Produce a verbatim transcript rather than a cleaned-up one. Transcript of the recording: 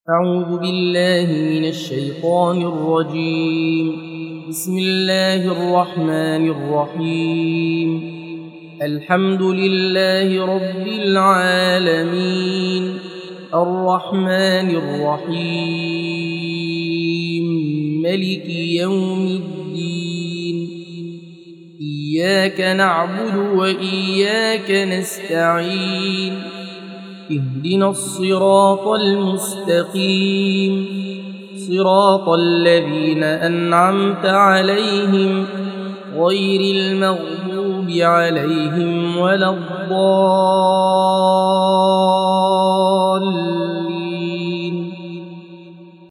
أعوذ بالله من الشيطان الرجيم. بسم الله الرحمن الرحيم. الحمد لله رب العالمين، الرحمن الرحيم، ملك يوم الدين. إياك نعبد وإياك نستعين، اهدنا الصراط المستقيم، صراط الذين أنعمت عليهم غير المغضوب عليهم ولا الضالين.